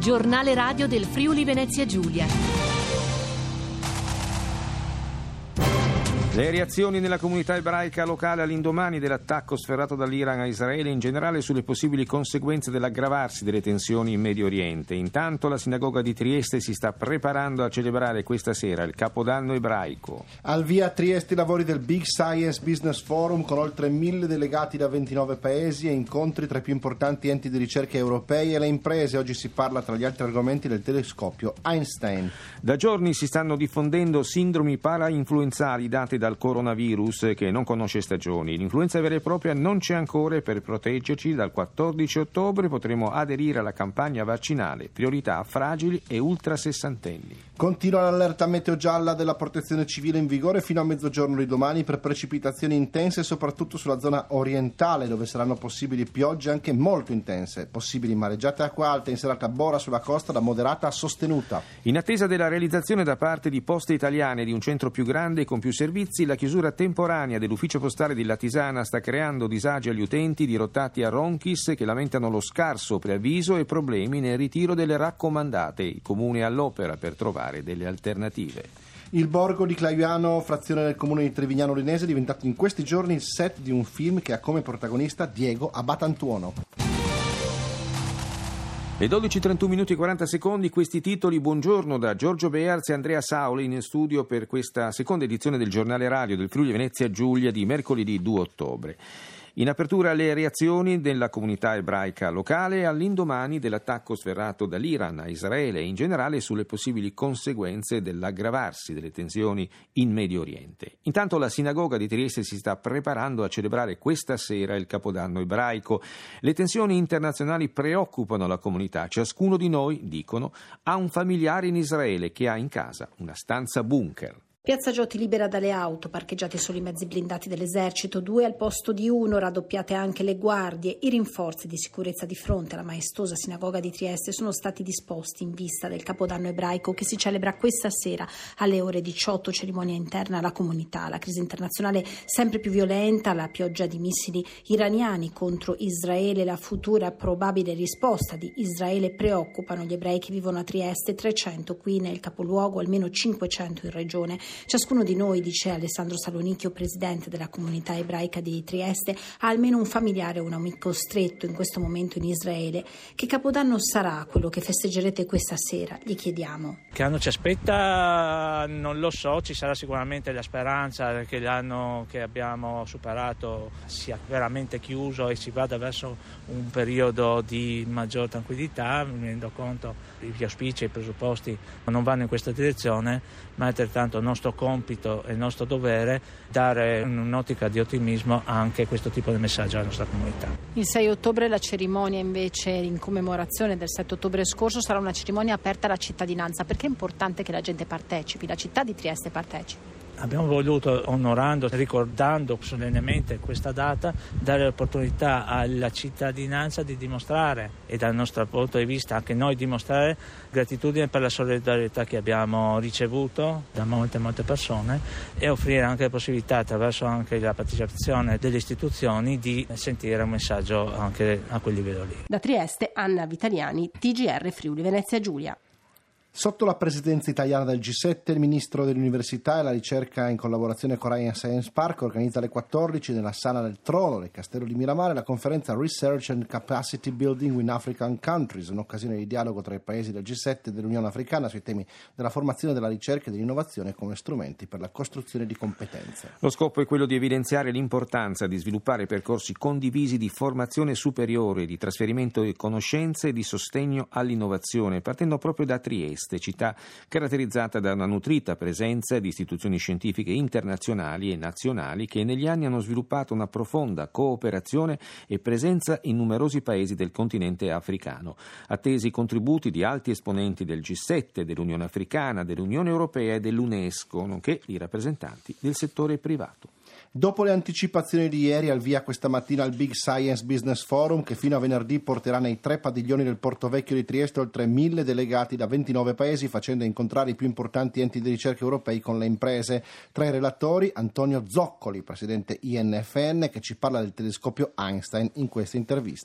Giornale radio del Friuli Venezia Giulia. Le reazioni nella comunità ebraica locale all'indomani dell'attacco sferrato dall'Iran a Israele, in generale sulle possibili conseguenze dell'aggravarsi delle tensioni in Medio Oriente. Intanto la sinagoga di Trieste si sta preparando a celebrare questa sera il Capodanno ebraico. Al via a Trieste i lavori del Big Science Business Forum con oltre 1000 delegati da 29 paesi e incontri tra i più importanti enti di ricerca europei e le imprese. Oggi si parla, tra gli altri argomenti, del telescopio Einstein. Da giorni si stanno diffondendo sindromi parainfluenzali date dal coronavirus che non conosce stagioni. L'influenza vera e propria non c'è ancora e per proteggerci dal 14 ottobre potremo aderire alla campagna vaccinale. Priorità a fragili e ultrasessantenni. Continua l'allerta meteo gialla della Protezione Civile in vigore fino a mezzogiorno di domani per precipitazioni intense soprattutto sulla zona orientale, dove saranno possibili piogge anche molto intense, possibili mareggiate acqua alta in serata Bora sulla costa da moderata a sostenuta. In attesa della realizzazione da parte di Poste Italiane di un centro più grande e con più servizi, la chiusura temporanea dell'ufficio postale di Latisana sta creando disagi agli utenti dirottati a Ronchis che lamentano lo scarso preavviso e problemi nel ritiro delle raccomandate. Il comune è all'opera per trovare delle alternative. Il borgo di Claiano, frazione del comune di Trevignano Linese, è diventato in questi giorni il set di un film che ha come protagonista Diego Abatantuono. Le 12:31 minuti e 40 secondi, questi titoli. Buongiorno da Giorgio Bearzi e Andrea Sauli in studio per questa seconda edizione del giornale radio del Friuli Venezia Giulia di mercoledì 2 ottobre. In apertura le reazioni della comunità ebraica locale all'indomani dell'attacco sferrato dall'Iran a Israele e in generale sulle possibili conseguenze dell'aggravarsi delle tensioni in Medio Oriente. Intanto la sinagoga di Trieste si sta preparando a celebrare questa sera il Capodanno ebraico. Le tensioni internazionali preoccupano la comunità. Ciascuno di noi, dicono, ha un familiare in Israele che ha in casa una stanza bunker. Piazza Giotti libera dalle auto, parcheggiati solo i mezzi blindati dell'esercito, 2 al posto di 1, raddoppiate anche le guardie. I rinforzi di sicurezza di fronte alla maestosa sinagoga di Trieste sono stati disposti in vista del Capodanno ebraico che si celebra questa sera alle ore 18, cerimonia interna alla comunità. La crisi internazionale sempre più violenta, la pioggia di missili iraniani contro Israele, la futura probabile risposta di Israele preoccupano gli ebrei che vivono a Trieste, 300 qui nel capoluogo, almeno 500 in regione. Ciascuno di noi, dice Alessandro Salonicchio, presidente della comunità ebraica di Trieste, ha almeno un familiare o un amico stretto in questo momento in Israele. Che Capodanno sarà quello che festeggerete questa sera? Gli chiediamo. Che anno ci aspetta non lo so, ci sarà sicuramente la speranza che l'anno che abbiamo superato sia veramente chiuso e si vada verso un periodo di maggior tranquillità. Mi rendo conto che gli auspici e i presupposti non vanno in questa direzione, ma è altrettanto il nostro compito e il nostro dovere dare un'ottica di ottimismo anche questo tipo di messaggio alla nostra comunità. Il 6 ottobre la cerimonia invece in commemorazione del 7 ottobre scorso sarà una cerimonia aperta alla cittadinanza. Perché è importante che la gente partecipi, la città di Trieste partecipi? Abbiamo voluto, onorando, ricordando solennemente questa data, dare l'opportunità alla cittadinanza di dimostrare e dal nostro punto di vista anche noi dimostrare gratitudine per la solidarietà che abbiamo ricevuto da molte persone e offrire anche la possibilità, attraverso anche la partecipazione delle istituzioni, di sentire un messaggio anche a quel livello lì. Da Trieste, Anna Vitaliani, TGR Friuli Venezia Giulia. Sotto la presidenza italiana del G7, il ministro dell'Università e la Ricerca, in collaborazione con Ryan Science Park, organizza alle 14 nella Sala del Trono del Castello di Miramare la conferenza Research and Capacity Building in African Countries, un'occasione di dialogo tra i paesi del G7 e dell'Unione Africana sui temi della formazione, della ricerca e dell'innovazione come strumenti per la costruzione di competenze. Lo scopo è quello di evidenziare l'importanza di sviluppare percorsi condivisi di formazione superiore, di trasferimento di conoscenze e di sostegno all'innovazione, partendo proprio da Trieste, città caratterizzata da una nutrita presenza di istituzioni scientifiche internazionali e nazionali che negli anni hanno sviluppato una profonda cooperazione e presenza in numerosi paesi del continente africano. Attesi i contributi di alti esponenti del G7, dell'Unione Africana, dell'Unione Europea e dell'UNESCO, nonché i rappresentanti del settore privato. Dopo le anticipazioni di ieri, al via questa mattina il Big Science Business Forum, che fino a venerdì porterà nei 3 padiglioni del Porto Vecchio di Trieste oltre 1000 delegati da 29 paesi, facendo incontrare i più importanti enti di ricerca europei con le imprese. Tra i relatori Antonio Zoccoli, presidente INFN, che ci parla del telescopio Einstein in questa intervista.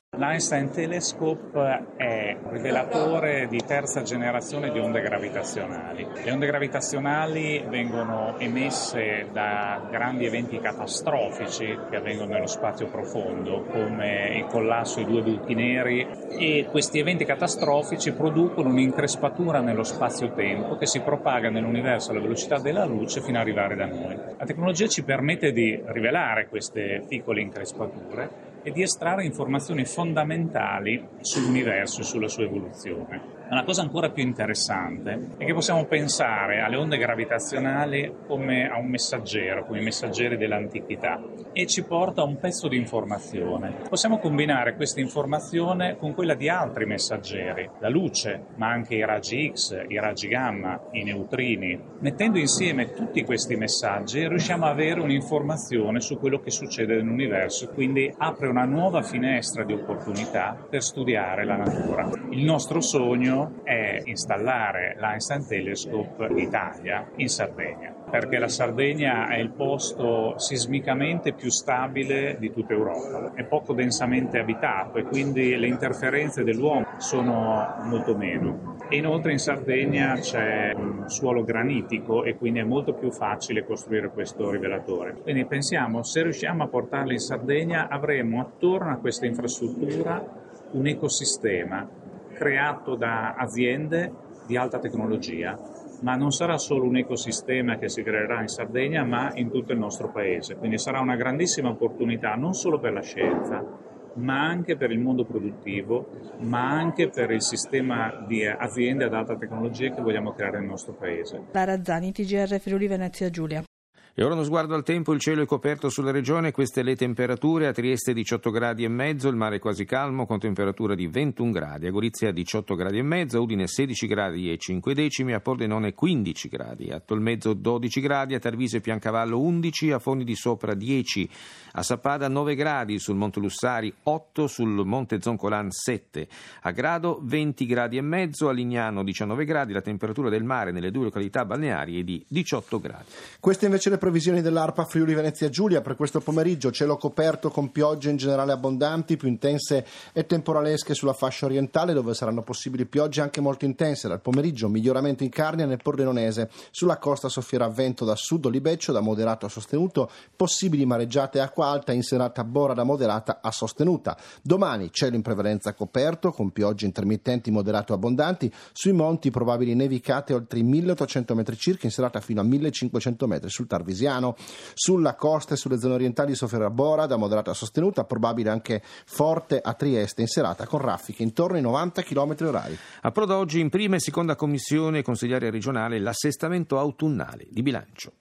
L'Einstein Telescope è un rivelatore di terza generazione di onde gravitazionali. Le onde gravitazionali vengono emesse da grandi eventi catastrofici che avvengono nello spazio profondo, come il collasso di 2 buchi neri, e questi eventi catastrofici producono un'increspatura nello spazio-tempo che si propaga nell'universo alla velocità della luce fino ad arrivare da noi. La tecnologia ci permette di rivelare queste piccole increspature e di estrarre informazioni fondamentali sull'universo e sulla sua evoluzione. Ma la cosa ancora più interessante è che possiamo pensare alle onde gravitazionali come a un messaggero, come i messaggeri dell'antichità, e ci porta a un pezzo di informazione. Possiamo combinare questa informazione con quella di altri messaggeri, la luce, ma anche i raggi X, i raggi gamma, i neutrini. Mettendo insieme tutti questi messaggi riusciamo ad avere un'informazione su quello che succede nell'universo, quindi apre una nuova finestra di opportunità per studiare la natura. Il nostro sogno è installare l'Einstein Telescope in Italia, in Sardegna, perché la Sardegna è il posto sismicamente più stabile di tutta Europa, è poco densamente abitato e quindi le interferenze dell'uomo sono molto meno. E inoltre in Sardegna c'è un suolo granitico e quindi è molto più facile costruire questo rivelatore. Quindi pensiamo, se riusciamo a portarlo in Sardegna avremo attorno a questa infrastruttura un ecosistema creato da aziende di alta tecnologia, ma non sarà solo un ecosistema che si creerà in Sardegna, ma in tutto il nostro paese. Quindi sarà una grandissima opportunità non solo per la scienza, ma anche per il mondo produttivo, ma anche per il sistema di aziende ad alta tecnologia che vogliamo creare nel nostro paese. Lara Zani, TGR Friuli Venezia Giulia. E ora uno sguardo al tempo, il cielo è coperto sulla regione, queste le temperature: a Trieste 18 gradi e mezzo, il mare è quasi calmo con temperatura di 21 gradi, a Gorizia 18 gradi e mezzo, a Udine 16 gradi e 5 decimi, a Pordenone 15 gradi, a Tolmezzo 12 gradi, a Tarviso e Piancavallo 11, a Fondi di Sopra 10, a Sappada 9 gradi, sul Monte Lussari 8, sul Monte Zoncolan 7, a Grado 20 gradi e mezzo, a Lignano 19 gradi, la temperatura del mare nelle due località balneari è di 18 gradi. Queste invece le previsioni dell'ARPA Friuli Venezia Giulia per questo pomeriggio: cielo coperto con piogge in generale abbondanti, più intense e temporalesche sulla fascia orientale, dove saranno possibili piogge anche molto intense. Dal pomeriggio miglioramento in Carnia e nel Pordenonese, sulla costa soffierà vento da sud o libeccio da moderato a sostenuto, possibili mareggiate e acqua alta, in serata bora da moderata a sostenuta. Domani cielo in prevalenza coperto con piogge intermittenti moderate o abbondanti, sui monti probabili nevicate oltre i 1800 metri circa, in serata fino a 1500 metri sul Tarvisiano. Sulla costa e sulle zone orientali soffrirà bora da moderata a sostenuta, probabile anche forte a Trieste in serata con raffiche intorno ai 90 km/h. Approda oggi in prima e seconda commissione consigliare regionale l'assestamento autunnale di bilancio.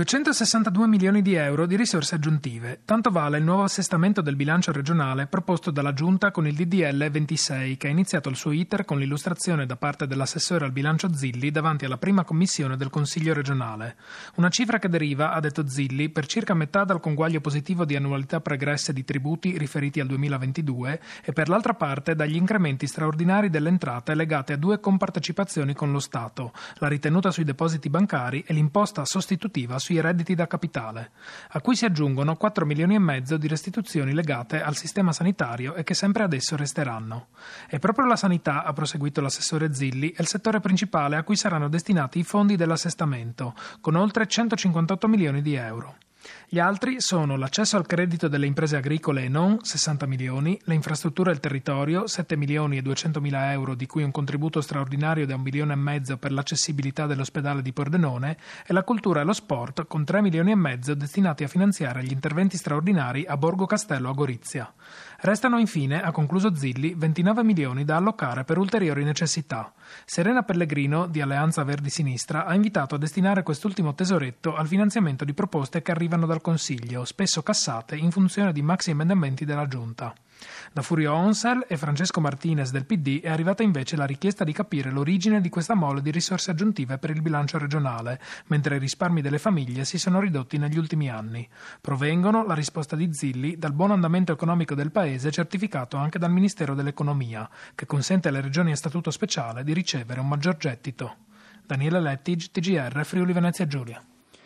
262 milioni di euro di risorse aggiuntive. Tanto vale il nuovo assestamento del bilancio regionale proposto dalla Giunta con il DDL 26, che ha iniziato il suo iter con l'illustrazione da parte dell'assessore al bilancio Zilli davanti alla prima commissione del Consiglio regionale. Una cifra che deriva, ha detto Zilli, per circa metà dal conguaglio positivo di annualità pregresse di tributi riferiti al 2022 e per l'altra parte dagli incrementi straordinari delle entrate legate a due compartecipazioni con lo Stato, la ritenuta sui depositi bancari e l'imposta sostitutiva sui redditi da capitale, a cui si aggiungono 4 milioni e mezzo di restituzioni legate al sistema sanitario e che sempre adesso resteranno. E proprio la sanità, ha proseguito l'assessore Zilli, è il settore principale a cui saranno destinati i fondi dell'assestamento, con oltre 158 milioni di euro. Gli altri sono l'accesso al credito delle imprese agricole e non, 60 milioni, le infrastrutture e il territorio, 7 milioni e 200 mila euro, di cui un contributo straordinario da 1 milione e mezzo per l'accessibilità dell'ospedale di Pordenone, e la cultura e lo sport, con 3 milioni e mezzo destinati a finanziare gli interventi straordinari a Borgo Castello a Gorizia. Restano infine, ha concluso Zilli, 29 milioni da allocare per ulteriori necessità. Serena Pellegrino, di Alleanza Verdi-Sinistra, ha invitato a destinare quest'ultimo tesoretto al finanziamento di proposte che arrivano dal Consiglio, spesso cassate in funzione di maxi emendamenti della Giunta. Da Furio Onsel e Francesco Martinez del PD è arrivata invece la richiesta di capire l'origine di questa mole di risorse aggiuntive per il bilancio regionale, mentre i risparmi delle famiglie si sono ridotti negli ultimi anni. Provengono, la risposta di Zilli, dal buon andamento economico del Paese, certificato anche dal Ministero dell'Economia, che consente alle regioni a statuto speciale di ricevere un maggior gettito. Daniele Lettig, TGR Friuli Venezia Giulia.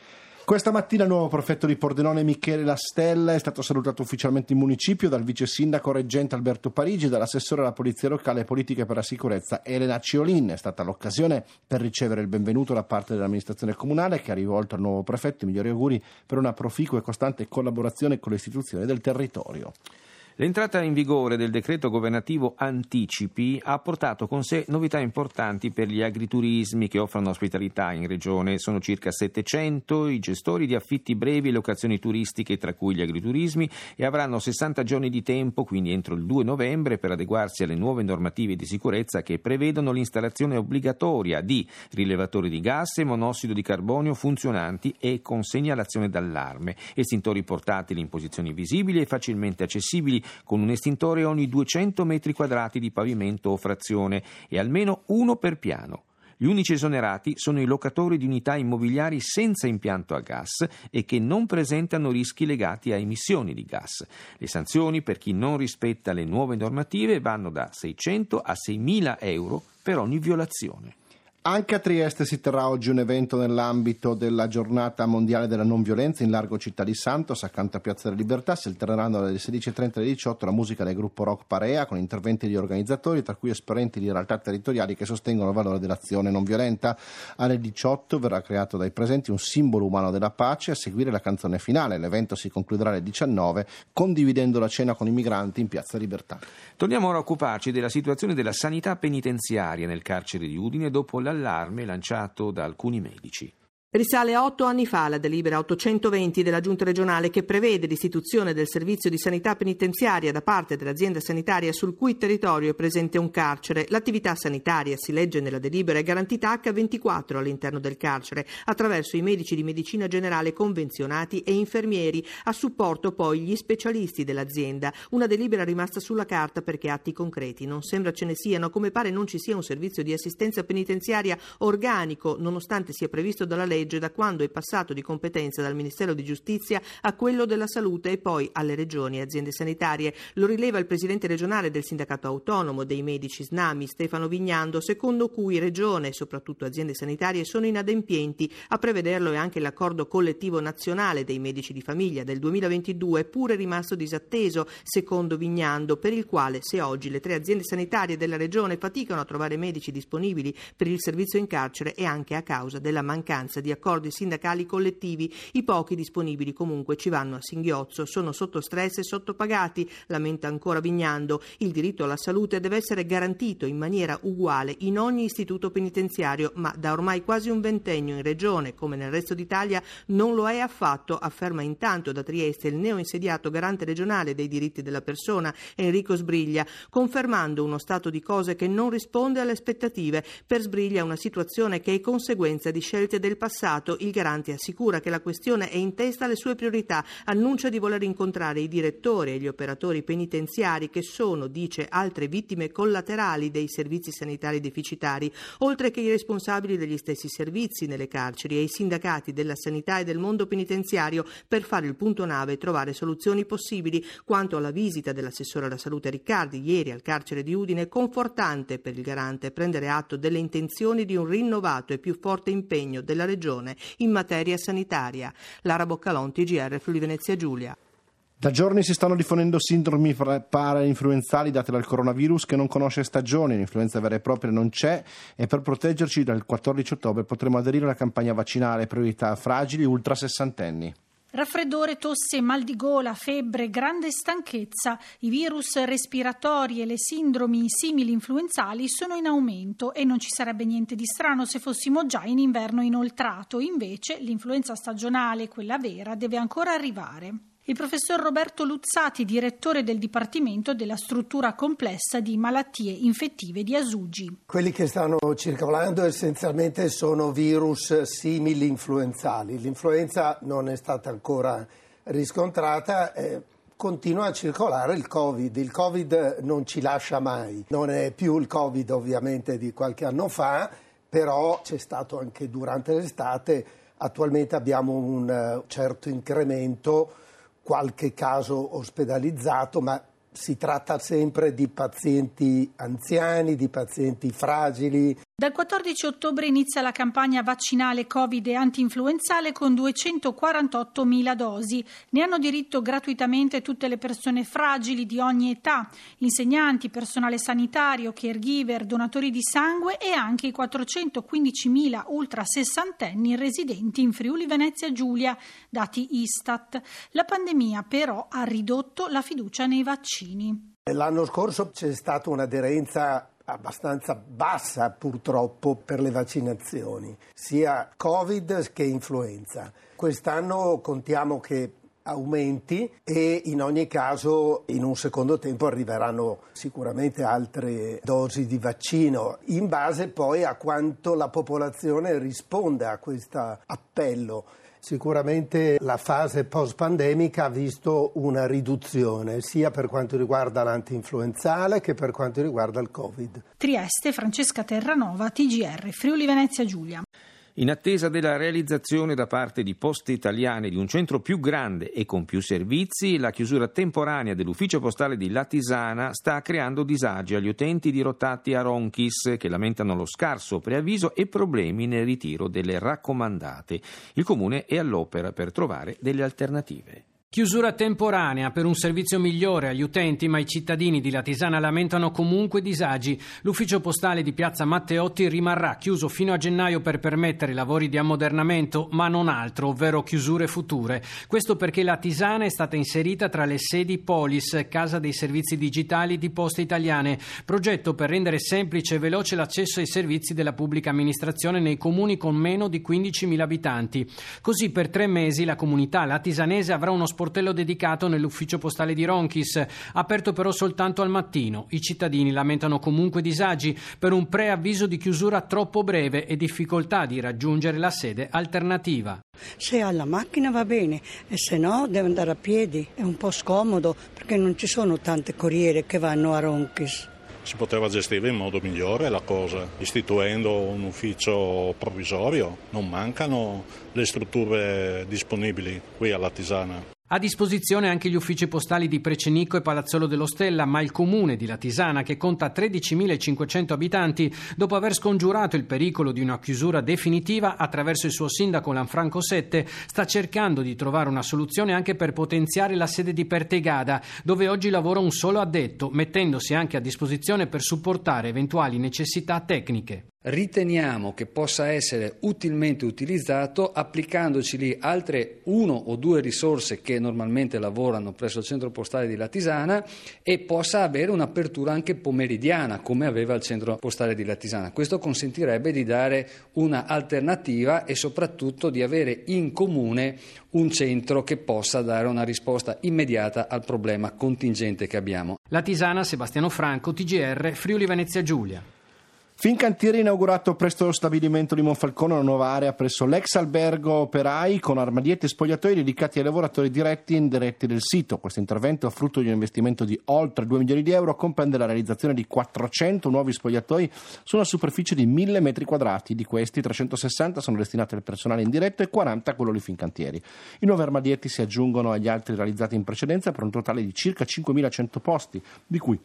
Questa mattina il nuovo prefetto di Pordenone Michele Lastella è stato salutato ufficialmente in municipio dal vice sindaco reggente Alberto Parigi e dall'assessore alla polizia locale e politiche per la sicurezza Elena Ciolin. È stata l'occasione per ricevere il benvenuto da parte dell'amministrazione comunale, che ha rivolto al nuovo prefetto i migliori auguri per una proficua e costante collaborazione con le istituzioni del territorio. L'entrata in vigore del decreto governativo Anticipi ha portato con sé novità importanti per gli agriturismi che offrono ospitalità in regione. Sono circa 700 i gestori di affitti brevi e locazioni turistiche, tra cui gli agriturismi, e avranno 60 giorni di tempo, quindi entro il 2 novembre, per adeguarsi alle nuove normative di sicurezza che prevedono l'installazione obbligatoria di rilevatori di gas e monossido di carbonio funzionanti e con segnalazione d'allarme, estintori portatili in posizioni visibili e facilmente accessibili, con un estintore ogni 200 metri quadrati di pavimento o frazione e almeno uno per piano. Gli unici esonerati sono i locatori di unità immobiliari senza impianto a gas e che non presentano rischi legati a emissioni di gas. Le sanzioni per chi non rispetta le nuove normative vanno da 600 a 6.000 euro per ogni violazione. Anche a Trieste si terrà oggi un evento nell'ambito della giornata mondiale della non violenza in largo Città di Santos, accanto a Piazza della Libertà. Si alterneranno dalle 16.30 alle 18 la musica del gruppo rock Parea con interventi di organizzatori, tra cui esponenti di realtà territoriali che sostengono il valore dell'azione non violenta. Alle 18 verrà creato dai presenti un simbolo umano della pace, a seguire la canzone finale. L'evento si concluderà alle 19 condividendo la cena con i migranti in Piazza Libertà. Torniamo ora a occuparci della situazione della sanità penitenziaria nel carcere di Udine dopo l'allarme lanciato da alcuni medici. Risale a 8 anni fa la delibera 820 della Giunta regionale che prevede l'istituzione del servizio di sanità penitenziaria da parte dell'azienda sanitaria sul cui territorio è presente un carcere. L'attività sanitaria, si legge nella delibera, è garantita H24 all'interno del carcere attraverso i medici di medicina generale convenzionati e infermieri, a supporto poi gli specialisti dell'azienda. Una delibera rimasta sulla carta perché atti concreti non sembra ce ne siano, come pare non ci sia un servizio di assistenza penitenziaria organico, nonostante sia previsto dalla legge da quando è passato di competenza dal Ministero di Giustizia a quello della Salute e poi alle regioni e aziende sanitarie. Lo rileva il presidente regionale del sindacato autonomo dei medici SNAMI, Stefano Vignando, secondo cui regione e soprattutto aziende sanitarie sono inadempienti. A prevederlo è anche l'accordo collettivo nazionale dei medici di famiglia del 2022, pure rimasto disatteso, secondo Vignando, per il quale se oggi le 3 aziende sanitarie della regione faticano a trovare medici disponibili per il servizio in carcere è anche a causa della mancanza di accordi sindacali collettivi. I pochi disponibili comunque ci vanno a singhiozzo, sono sotto stress e sottopagati, lamenta ancora Vignando. Il diritto alla salute deve essere garantito in maniera uguale in ogni istituto penitenziario, ma da ormai quasi un ventennio in regione, come nel resto d'Italia, non lo è affatto, afferma intanto da Trieste il neoinsediato garante regionale dei diritti della persona Enrico Sbriglia, confermando uno stato di cose che non risponde alle aspettative. Per Sbriglia è una situazione che è conseguenza di scelte del passato. Il garante assicura che la questione è in testa alle sue priorità, annuncia di voler incontrare i direttori e gli operatori penitenziari che sono, dice, altre vittime collaterali dei servizi sanitari deficitari, oltre che i responsabili degli stessi servizi nelle carceri e i sindacati della sanità e del mondo penitenziario per fare il punto nave e trovare soluzioni possibili. Quanto alla visita dell'assessore alla salute Riccardi ieri al carcere di Udine, è confortante per il garante prendere atto delle intenzioni di un rinnovato e più forte impegno della regione in materia sanitaria. Lara Boccalon, TGR Friuli Venezia Giulia. Da giorni si stanno diffondendo sindromi parainfluenzali date dal coronavirus che non conosce stagioni, l'influenza vera e propria non c'è e per proteggerci dal 14 ottobre potremo aderire alla campagna vaccinale priorità fragili ultra sessantenni. Raffreddore, tosse, mal di gola, febbre, grande stanchezza. I virus respiratori e le sindromi simili influenzali sono in aumento e non ci sarebbe niente di strano se fossimo già in inverno inoltrato. Invece l'influenza stagionale, quella vera, deve ancora arrivare. Il professor Roberto Luzzati, direttore del Dipartimento della struttura complessa di malattie infettive di Asugi. Quelli che stanno circolando essenzialmente sono virus simili influenzali. L'influenza non è stata ancora riscontrata. Continua a circolare il Covid. Il Covid non ci lascia mai. Non è più il Covid ovviamente di qualche anno fa, però c'è stato anche durante l'estate. Attualmente abbiamo un certo incremento, qualche caso ospedalizzato, ma si tratta sempre di pazienti anziani, di pazienti fragili. Dal 14 ottobre inizia la campagna vaccinale Covid e antinfluenzale con 248.000 dosi. Ne hanno diritto gratuitamente tutte le persone fragili di ogni età, insegnanti, personale sanitario, caregiver, donatori di sangue e anche i 415.000 ultra sessantenni residenti in Friuli Venezia Giulia, dati Istat. La pandemia però ha ridotto la fiducia nei vaccini. L'anno scorso c'è stata un'aderenza abbastanza bassa purtroppo per le vaccinazioni, sia Covid che influenza. Quest'anno contiamo che aumenti e in ogni caso in un secondo tempo arriveranno sicuramente altre dosi di vaccino, in base poi a quanto la popolazione risponde a questo appello. Sicuramente la fase post-pandemica ha visto una riduzione sia per quanto riguarda l'antinfluenzale che per quanto riguarda il Covid. Trieste, Francesca Terranova, TGR, Friuli Venezia Giulia. In attesa della realizzazione da parte di Poste Italiane di un centro più grande e con più servizi, la chiusura temporanea dell'ufficio postale di Latisana sta creando disagi agli utenti dirottati a Ronchis, che lamentano lo scarso preavviso e problemi nel ritiro delle raccomandate. Il Comune è all'opera per trovare delle alternative. Chiusura temporanea per un servizio migliore agli utenti, ma i cittadini di Latisana lamentano comunque disagi. L'ufficio postale di Piazza Matteotti rimarrà chiuso fino a gennaio per permettere lavori di ammodernamento, ma non altro, ovvero chiusure future. Questo perché Latisana è stata inserita tra le sedi Polis, Casa dei Servizi Digitali di Poste Italiane, progetto per rendere semplice e veloce l'accesso ai servizi della pubblica amministrazione nei comuni con meno di 15.000 abitanti. Così per 3 mesi la comunità latisanese avrà uno sportello dedicato nell'ufficio postale di Ronchis, aperto però soltanto al mattino. I cittadini lamentano comunque disagi per un preavviso di chiusura troppo breve e difficoltà di raggiungere la sede alternativa. Se ha la macchina va bene e se no deve andare a piedi, è un po' scomodo perché non ci sono tante corriere che vanno a Ronchis. Si poteva gestire in modo migliore la cosa, istituendo un ufficio provvisorio. Non mancano le strutture disponibili qui a Latisana. A disposizione anche gli uffici postali di Precenico e Palazzolo dello Stella, ma il comune di Latisana, che conta 13.500 abitanti, dopo aver scongiurato il pericolo di una chiusura definitiva attraverso il suo sindaco Lanfranco Sette, sta cercando di trovare una soluzione anche per potenziare la sede di Pertegada, dove oggi lavora un solo addetto, mettendosi anche a disposizione per supportare eventuali necessità tecniche. Riteniamo che possa essere utilmente utilizzato applicandoci lì altre 1 o 2 risorse che normalmente lavorano presso il centro postale di Latisana e possa avere un'apertura anche pomeridiana come aveva il centro postale di Latisana. Questo consentirebbe di dare una alternativa e soprattutto di avere in comune un centro che possa dare una risposta immediata al problema contingente che abbiamo. Latisana, Sebastiano Franco, TGR, Friuli Venezia Giulia. Fincantieri ha inaugurato presso lo stabilimento di Monfalcone una nuova area presso l'ex albergo operai con armadietti e spogliatoi dedicati ai lavoratori diretti e indiretti del sito. Questo intervento, frutto di un investimento di oltre 2 milioni di euro, comprende la realizzazione di 400 nuovi spogliatoi su una superficie di 1.000 metri quadrati. Di questi 360 sono destinati al personale indiretto e 40 a quello di Fincantieri. I nuovi armadietti si aggiungono agli altri realizzati in precedenza per un totale di circa 5.100 posti, di cui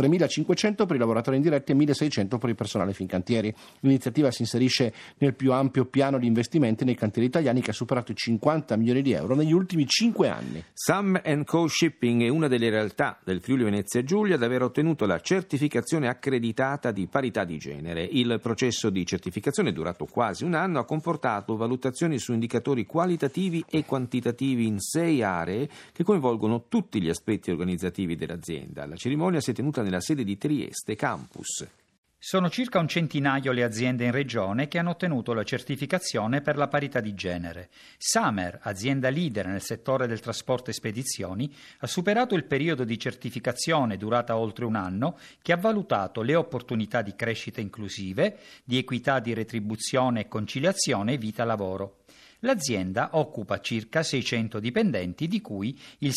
3.500 per i lavoratori indiretti e 1.600 per il personale Fincantieri. L'iniziativa si inserisce nel più ampio piano di investimenti nei cantieri italiani che ha superato i 50 milioni di euro negli ultimi 5 anni. Sam & Co Shipping è una delle realtà del Friuli Venezia Giulia ad aver ottenuto la certificazione accreditata di parità di genere. Il processo di certificazione, durato quasi un anno, ha comportato valutazioni su indicatori qualitativi e quantitativi in 6 aree che coinvolgono tutti gli aspetti organizzativi dell'azienda. La cerimonia si è tenuta nella sede di Trieste Campus. Sono circa un centinaio le aziende in regione che hanno ottenuto la certificazione per la parità di genere. Samer, azienda leader nel settore del trasporto e spedizioni, ha superato il periodo di certificazione durata oltre un anno che ha valutato le opportunità di crescita inclusive, di equità di retribuzione e conciliazione vita-lavoro. L'azienda occupa circa 600 dipendenti, di cui il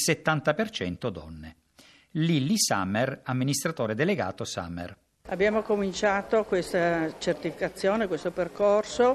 70% donne. Lilli Samer, amministratore delegato Samer. Abbiamo cominciato questa certificazione, questo percorso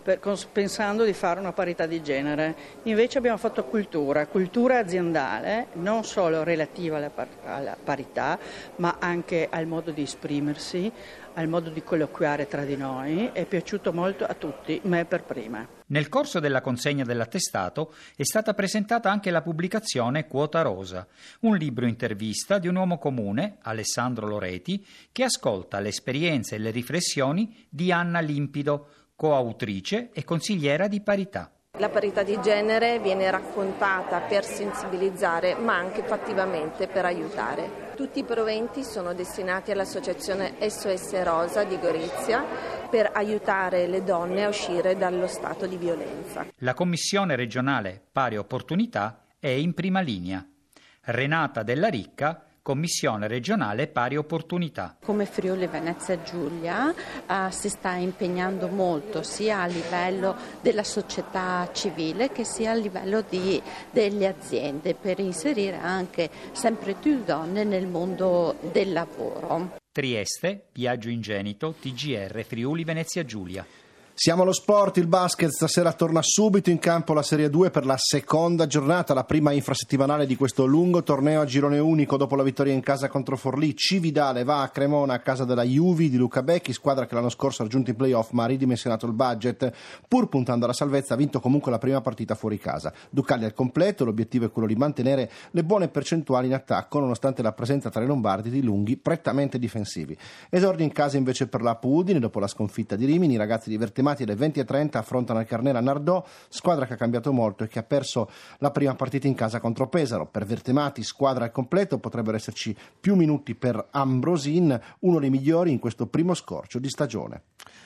pensando di fare una parità di genere. Invece abbiamo fatto cultura aziendale, non solo relativa alla parità, ma anche al modo di esprimersi, al modo di colloquiare tra di noi. È piaciuto molto a tutti, me per prima. Nel corso della consegna dell'attestato è stata presentata anche la pubblicazione Quota Rosa, un libro intervista di un uomo comune, Alessandro Loreti, che ascolta le esperienze e le riflessioni di Anna Limpido, coautrice e consigliera di parità. La parità di genere viene raccontata per sensibilizzare, ma anche fattivamente per aiutare. Tutti i proventi sono destinati all'associazione SOS Rosa di Gorizia per aiutare le donne a uscire dallo stato di violenza. La Commissione regionale Pari Opportunità è in prima linea. Renata Della Ricca, Commissione regionale Pari Opportunità. Come Friuli Venezia Giulia si sta impegnando molto sia a livello della società civile che sia a livello delle aziende per inserire anche sempre più donne nel mondo del lavoro. Trieste, Viaggio Ingenito, TGR Friuli Venezia Giulia. Siamo allo sport, il basket stasera torna subito in campo la Serie 2 per la seconda giornata, la prima infrasettimanale di questo lungo torneo a girone unico. Dopo la vittoria in casa contro Forlì, Cividale va a Cremona a casa della Juvi di Luca Becchi, squadra che l'anno scorso ha raggiunto i playoff ma ha ridimensionato il budget. Pur puntando alla salvezza ha vinto comunque la prima partita fuori casa. Ducali al completo, l'obiettivo è quello di mantenere le buone percentuali in attacco nonostante la presenza tra i lombardi di lunghi prettamente difensivi. Esordio in casa invece per la Udine dopo la sconfitta di Rimini, i ragazzi di Vertemati alle 20:30 affrontano il Carnera Nardò, squadra che ha cambiato molto e che ha perso la prima partita in casa contro Pesaro. Per Vertemati, squadra al completo, potrebbero esserci più minuti per Ambrosin, uno dei migliori in questo primo scorcio di stagione.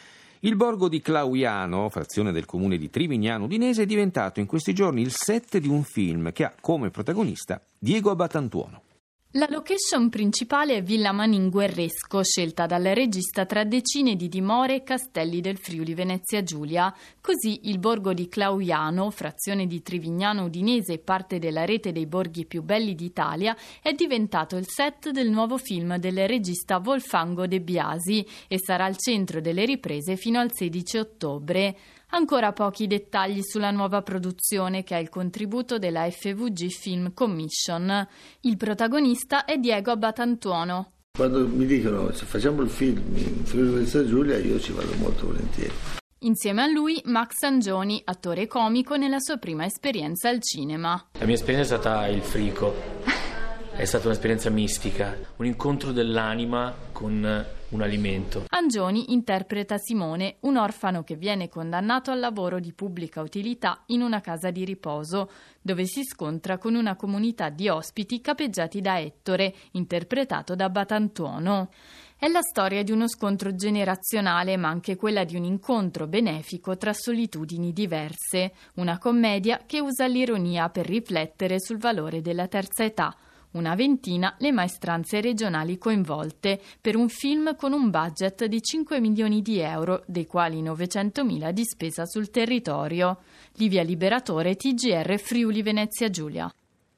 Il borgo di Clauiano, frazione del comune di Trivignano Udinese, è diventato in questi giorni il set di un film che ha come protagonista Diego Abbatantuono. La location principale è Villa Manin-Guerresco, scelta dal regista tra decine di dimore e castelli del Friuli Venezia Giulia. Così il borgo di Clauiano, frazione di Trivignano Udinese e parte della rete dei borghi più belli d'Italia, è diventato il set del nuovo film del regista Volfango De Biasi e sarà al centro delle riprese fino al 16 ottobre. Ancora pochi dettagli sulla nuova produzione che ha il contributo della FVG Film Commission. Il protagonista è Diego Abbatantuono. Quando mi dicono se facciamo il film in Friuli Venezia Giulia io ci vado molto volentieri. Insieme a lui Max Angioni, attore comico nella sua prima esperienza al cinema. La mia esperienza è stata il frico. È stata un'esperienza mistica, un incontro dell'anima con un alimento. Angioni interpreta Simone, un orfano che viene condannato al lavoro di pubblica utilità in una casa di riposo, dove si scontra con una comunità di ospiti capeggiati da Ettore, interpretato da Abbatantuono. È la storia di uno scontro generazionale, ma anche quella di un incontro benefico tra solitudini diverse, una commedia che usa l'ironia per riflettere sul valore della terza età. Una ventina le maestranze regionali coinvolte per un film con un budget di 5 milioni di euro, dei quali 900.000 di spesa sul territorio. Livia Liberatore, TGR Friuli Venezia Giulia.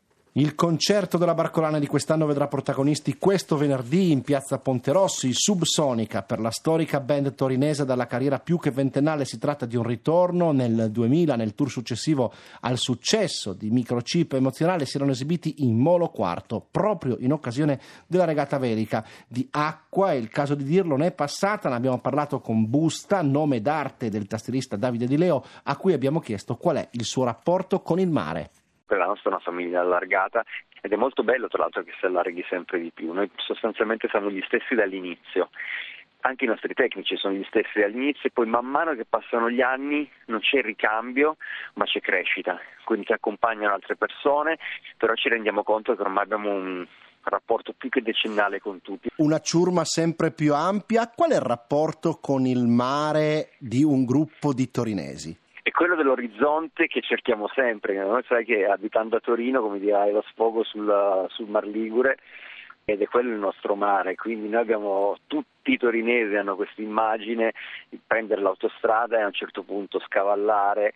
Il concerto della Barcolana di quest'anno vedrà protagonisti questo venerdì in piazza Ponterossi, Subsonica, per la storica band torinese dalla carriera più che ventennale. Si tratta di un ritorno. Nel 2000, nel tour successivo al successo di Microchip Emozionale, si erano esibiti in Molo Quarto, proprio in occasione della regata velica. Di acqua, è il caso di dirlo, ne è passata. Ne abbiamo parlato con Busta, nome d'arte del tastierista Davide Di Leo, a cui abbiamo chiesto qual è il suo rapporto con il mare. Per la nostra è una famiglia allargata ed è molto bello tra l'altro che si allarghi sempre di più. Noi sostanzialmente siamo gli stessi dall'inizio, anche i nostri tecnici sono gli stessi dall'inizio e poi man mano che passano gli anni non c'è ricambio ma c'è crescita, quindi ti accompagnano altre persone, però ci rendiamo conto che ormai abbiamo un rapporto più che decennale con tutti. Una ciurma sempre più ampia. Qual è il rapporto con il mare di un gruppo di torinesi? È quello dell'orizzonte che cerchiamo sempre, no? Sai che abitando a Torino, come dirai, lo sfogo sul Mar Ligure ed è quello il nostro mare, quindi noi abbiamo, tutti i torinesi hanno questa immagine di prendere l'autostrada e a un certo punto scavallare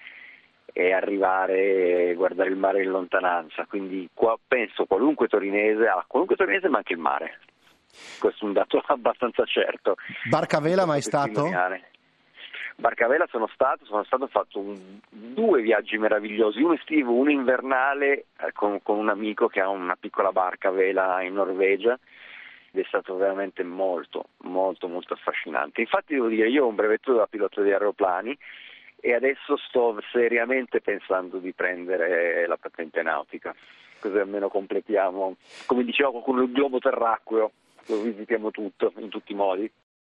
e arrivare e guardare il mare in lontananza, quindi qua penso qualunque torinese ma anche il mare, questo è un dato abbastanza certo. Barca a vela mai stato? Barcavela sono stato, ho fatto 2 viaggi meravigliosi, uno estivo, uno invernale con un amico che ha una piccola barca a vela in Norvegia, ed è stato veramente molto, molto, molto affascinante. Infatti devo dire, io ho un brevetto da pilota di aeroplani e adesso sto seriamente pensando di prendere la patente nautica, così almeno completiamo, come diceva qualcuno, il globo terracqueo, lo visitiamo tutto, in tutti i modi.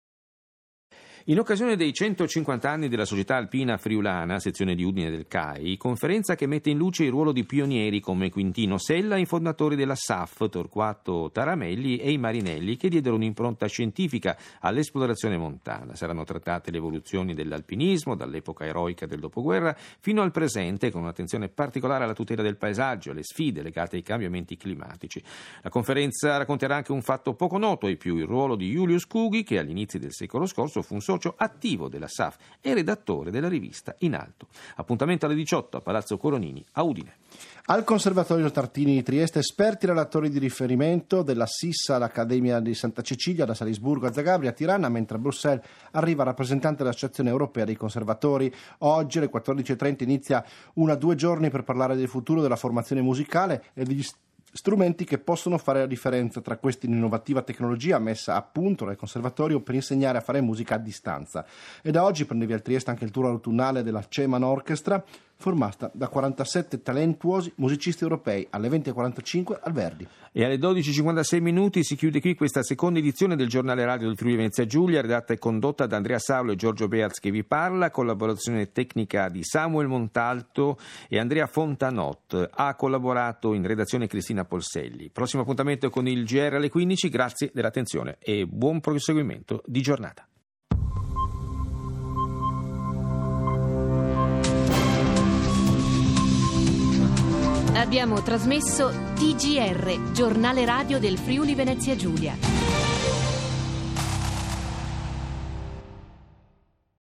In occasione dei 150 anni della Società Alpina Friulana, sezione di Udine del CAI, conferenza che mette in luce il ruolo di pionieri come Quintino Sella, i fondatori della SAF, Torquato Taramelli e i Marinelli, che diedero un'impronta scientifica all'esplorazione montana. Saranno trattate le evoluzioni dell'alpinismo, dall'epoca eroica del dopoguerra fino al presente, con un'attenzione particolare alla tutela del paesaggio e alle sfide legate ai cambiamenti climatici. La conferenza racconterà anche un fatto poco noto ai più, il ruolo di Julius Kughi, che agli inizi del secolo scorso fu un socio attivo della SAF e redattore della rivista In Alto. Appuntamento alle 18 a Palazzo Coronini a Udine. Al Conservatorio Tartini di Trieste, esperti relatori di riferimento della SISSA, l'Accademia di Santa Cecilia, da Salisburgo a Zagabria a Tirana, mentre a Bruxelles arriva il rappresentante dell'Associazione Europea dei Conservatori. Oggi alle 14.30 inizia 1-2 giorni per parlare del futuro della formazione musicale e degli strumenti che possono fare la differenza tra questa innovativa tecnologia messa a punto dal conservatorio per insegnare a fare musica a distanza. E da oggi prende via a Trieste anche il tour autunnale della Ceman Orchestra, formata da 47 talentuosi musicisti europei, alle 20.45 al Verdi. E alle 12.56 si chiude qui questa seconda edizione del giornale radio del Friuli Venezia Giulia, redatta e condotta da Andrea Saulo e Giorgio Bearz che vi parla, collaborazione tecnica di Samuel Montalto e Andrea Fontanot. Ha collaborato in redazione Cristina Polselli. Prossimo appuntamento con il GR alle 15, grazie dell'attenzione e buon proseguimento di giornata. Abbiamo trasmesso TGR, giornale radio del Friuli Venezia Giulia.